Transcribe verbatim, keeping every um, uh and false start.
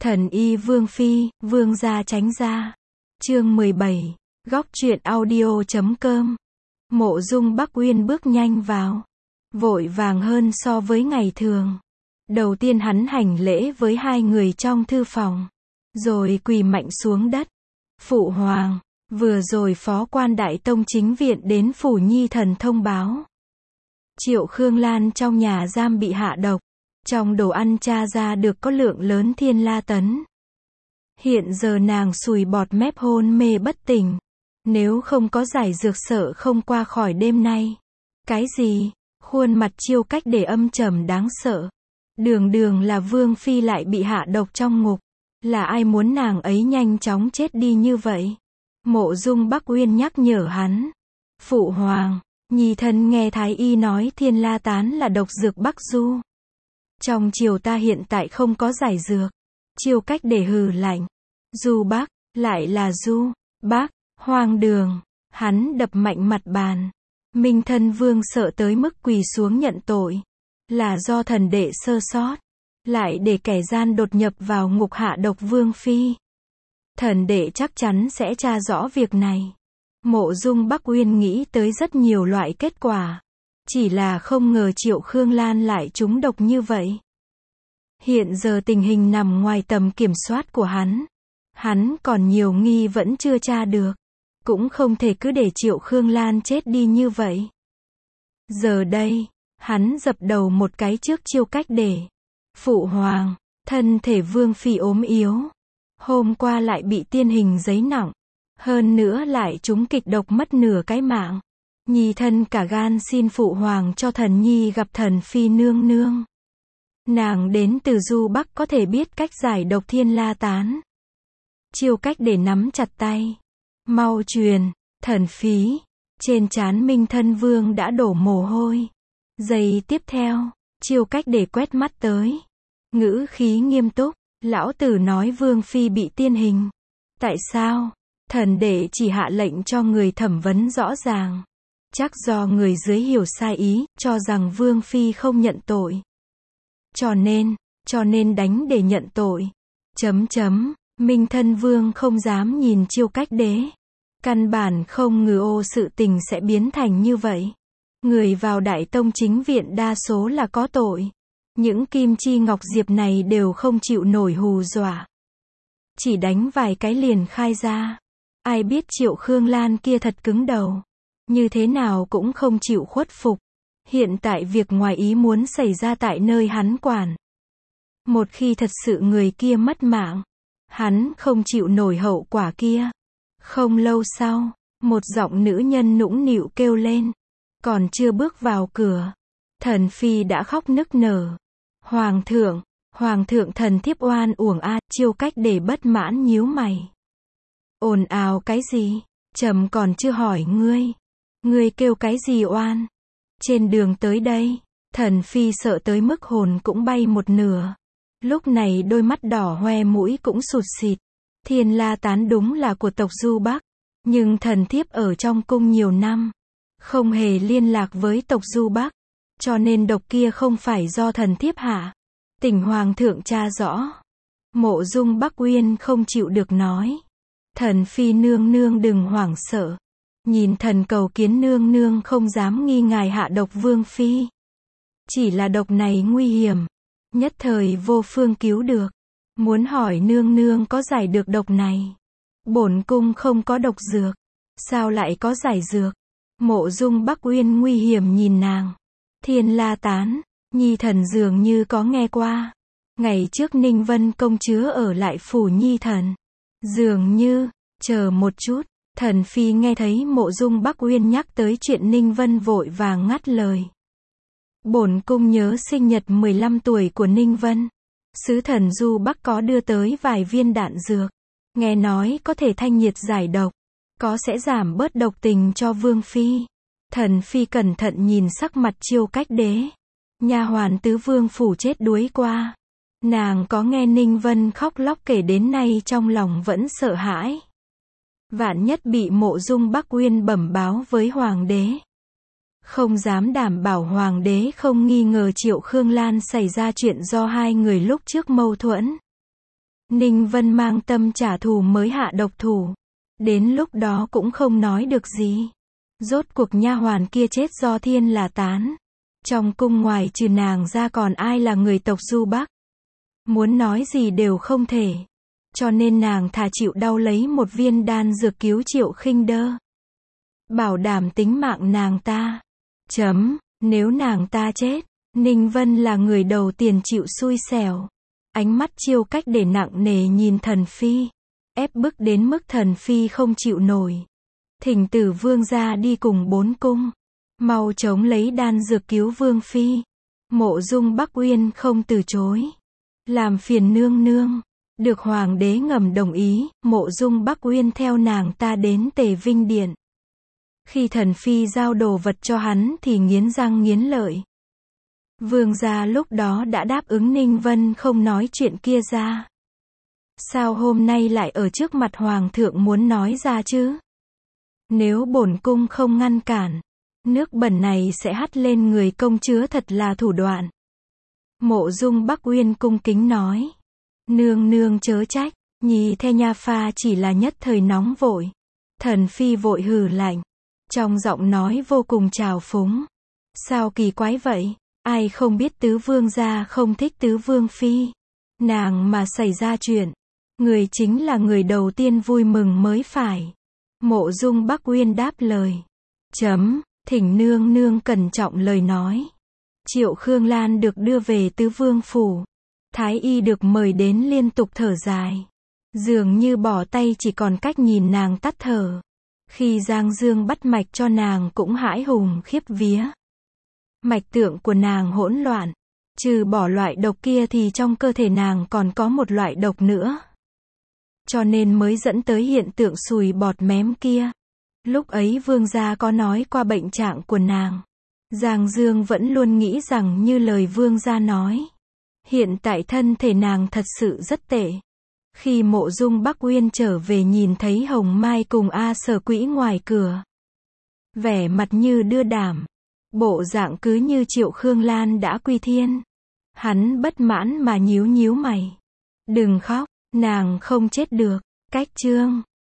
Thần y Vương Phi, Vương gia tránh ra. Chương mười bảy, góc truyện audio chấm com. Mộ Dung Bắc Uyên bước nhanh vào, vội vàng hơn so với ngày thường. Đầu tiên hắn hành lễ với hai người trong thư phòng, rồi quỳ mạnh xuống đất. Phụ hoàng, vừa rồi phó quan Đại Tông chính viện đến phủ Nhi thần thông báo. Triệu Khương Lan trong nhà giam bị hạ độc. Trong đồ ăn tra ra được có lượng lớn thiên la tấn. Hiện giờ nàng sùi bọt mép hôn mê bất tỉnh. Nếu không có giải dược sợ không qua khỏi đêm nay. Cái gì? Khuôn mặt Chiêu Cách để âm trầm đáng sợ. Đường đường là Vương Phi lại bị hạ độc trong ngục. Là ai muốn nàng ấy nhanh chóng chết đi như vậy? Mộ Dung Bắc Uyên nhắc nhở hắn. Phụ hoàng, Nhi thân nghe Thái Y nói thiên la tán là độc dược Bắc Du. Trong triều ta hiện tại không có giải dược. Chiêu Cách để hừ lạnh. Du Bắc, lại là Du Bắc, hoang đường. Hắn đập mạnh mặt bàn. Minh thân vương sợ tới mức quỳ xuống nhận tội. Là do thần đệ sơ sót. Lại để kẻ gian đột nhập vào ngục hạ độc Vương Phi. Thần đệ chắc chắn sẽ tra rõ việc này. Mộ Dung Bắc Uyên nghĩ tới rất nhiều loại kết quả. Chỉ là không ngờ Triệu Khương Lan lại trúng độc như vậy. Hiện giờ tình hình nằm ngoài tầm kiểm soát của hắn. Hắn còn nhiều nghi vẫn chưa tra được. Cũng không thể cứ để Triệu Khương Lan chết đi như vậy. Giờ đây, hắn dập đầu một cái trước Chiêu Cách để. Phụ hoàng, thân thể Vương Phi ốm yếu. Hôm qua lại bị tiên hình giấy nặng. Hơn nữa lại trúng kịch độc mất nửa cái mạng. Nhi thân cả gan xin phụ hoàng cho thần nhi gặp thần Phi nương nương. Nàng đến từ Du Bắc có thể biết cách giải độc thiên la tán. Chiêu Cách để nắm chặt tay. Mau truyền, thần Phí. Trên trán Minh thân vương đã đổ mồ hôi. Giây tiếp theo, Chiêu Cách để quét mắt tới. Ngữ khí nghiêm túc. Lão tử nói Vương Phi bị tiên hình. Tại sao? Thần đệ chỉ hạ lệnh cho người thẩm vấn rõ ràng. Chắc do người dưới hiểu sai ý, cho rằng Vương Phi không nhận tội. Cho nên, cho nên đánh để nhận tội. Chấm chấm, Minh thân vương không dám nhìn Chiêu Cách đế. Căn bản không ngờ ô sự tình sẽ biến thành như vậy. Người vào Đại Tông chính viện đa số là có tội. Những kim chi ngọc diệp này đều không chịu nổi hù dọa. Chỉ đánh vài cái liền khai ra. Ai biết Triệu Khương Lan kia thật cứng đầu. Như thế nào cũng không chịu khuất phục. Hiện tại việc ngoài ý muốn xảy ra tại nơi hắn quản. Một khi thật sự người kia mất mạng, hắn không chịu nổi hậu quả kia. Không lâu sau, một giọng nữ nhân nũng nịu kêu lên. Còn chưa bước vào cửa, thần Phi đã khóc nức nở. Hoàng thượng, Hoàng thượng thần thiếp oan uổng a. Chiêu Cách để bất mãn nhíu mày. Ồn ào cái gì? Trẫm còn chưa hỏi ngươi. Ngươi kêu cái gì oan? Trên đường tới đây, thần Phi sợ tới mức hồn cũng bay một nửa. Lúc này đôi mắt đỏ hoe mũi cũng sụt xịt. Thiên la tán đúng là của tộc Du Bắc. Nhưng thần thiếp ở trong cung nhiều năm. Không hề liên lạc với tộc Du Bắc. Cho nên độc kia không phải do thần thiếp hạ. Tỉnh hoàng thượng tra rõ. Mộ Dung Bắc Uyên không chịu được nói. Thần Phi nương nương đừng hoảng sợ. Nhìn thần cầu kiến nương nương không dám nghi ngài hạ độc Vương Phi. Chỉ là độc này nguy hiểm. Nhất thời vô phương cứu được. Muốn hỏi nương nương có giải được độc này. Bổn cung không có độc dược. Sao lại có giải dược? Mộ Dung Bắc Uyên nguy hiểm nhìn nàng. Thiên la tán, Nhi thần dường như có nghe qua. Ngày trước Ninh Vân công chúa ở lại phủ Nhi thần. Dường như, chờ một chút. Thần Phi nghe thấy Mộ Dung Bắc Uyên nhắc tới chuyện Ninh Vân vội vàng ngắt lời. Bổn cung nhớ sinh nhật mười lăm tuổi của Ninh Vân. Sứ thần Du Bắc có đưa tới vài viên đạn dược. Nghe nói có thể thanh nhiệt giải độc. Có sẽ giảm bớt độc tình cho Vương Phi. Thần Phi cẩn thận nhìn sắc mặt Chiêu Cách đế. Nha hoàn tứ vương phủ chết đuối qua. Nàng có nghe Ninh Vân khóc lóc kể đến nay trong lòng vẫn sợ hãi. Vạn nhất bị Mộ Dung Bắc Uyên bẩm báo với hoàng đế. Không dám đảm bảo hoàng đế không nghi ngờ Triệu Khương Lan xảy ra chuyện do hai người lúc trước mâu thuẫn. Ninh Vân mang tâm trả thù mới hạ độc thủ. Đến lúc đó cũng không nói được gì. Rốt cuộc nha hoàn kia chết do thiên là tán. Trong cung ngoài trừ nàng ra còn ai là người tộc Du Bắc. Muốn nói gì đều không thể. Cho nên nàng thà chịu đau lấy một viên đan dược cứu Triệu Khinh Đơ. Bảo đảm tính mạng nàng ta. Chấm, nếu nàng ta chết, Ninh Vân là người đầu tiên chịu xui xẻo. Ánh mắt Chiêu Cách để nặng nề nhìn Thần Phi. Ép bức đến mức Thần Phi không chịu nổi. Thỉnh Tử Vương ra đi cùng bốn cung. Mau chống lấy đan dược cứu Vương Phi. Mộ Dung Bắc Uyên không từ chối. Làm phiền nương nương. Được Hoàng đế ngầm đồng ý, Mộ Dung Bắc Uyên theo nàng ta đến Tề Vinh Điện. Khi Thần Phi giao đồ vật cho hắn thì nghiến răng nghiến lợi. Vương gia lúc đó đã đáp ứng Ninh Vân không nói chuyện kia ra. Sao hôm nay lại ở trước mặt Hoàng thượng muốn nói ra chứ? Nếu bổn cung không ngăn cản, nước bẩn này sẽ hắt lên người công chúa, thật là thủ đoạn. Mộ Dung Bắc Uyên cung kính nói. Nương nương chớ trách, nhì the nha pha chỉ là nhất thời nóng vội. Thần Phi vội hừ lạnh. Trong giọng nói vô cùng trào phúng. Sao kỳ quái vậy? Ai không biết tứ vương gia không thích tứ vương phi. Nàng mà xảy ra chuyện, người chính là người đầu tiên vui mừng mới phải. Mộ Dung Bắc Uyên đáp lời. Chấm, thỉnh nương nương cẩn trọng lời nói. Triệu Khương Lan được đưa về tứ vương phủ. Thái y được mời đến liên tục thở dài. Dường như bỏ tay chỉ còn cách nhìn nàng tắt thở. Khi Giang Dương bắt mạch cho nàng cũng hãi hùng khiếp vía. Mạch tượng của nàng hỗn loạn. Trừ bỏ loại độc kia thì trong cơ thể nàng còn có một loại độc nữa. Cho nên mới dẫn tới hiện tượng sùi bọt mém kia. Lúc ấy vương gia có nói qua bệnh trạng của nàng. Giang Dương vẫn luôn nghĩ rằng như lời vương gia nói. Hiện tại thân thể nàng thật sự rất tệ. Khi Mộ Dung Bắc Uyên trở về nhìn thấy Hồng Mai cùng A Sở Quỹ ngoài cửa. Vẻ mặt như đưa đảm. Bộ dạng cứ như Triệu Khương Lan đã quy thiên. Hắn bất mãn mà nhíu nhíu mày. Đừng khóc, nàng không chết được. Cách chương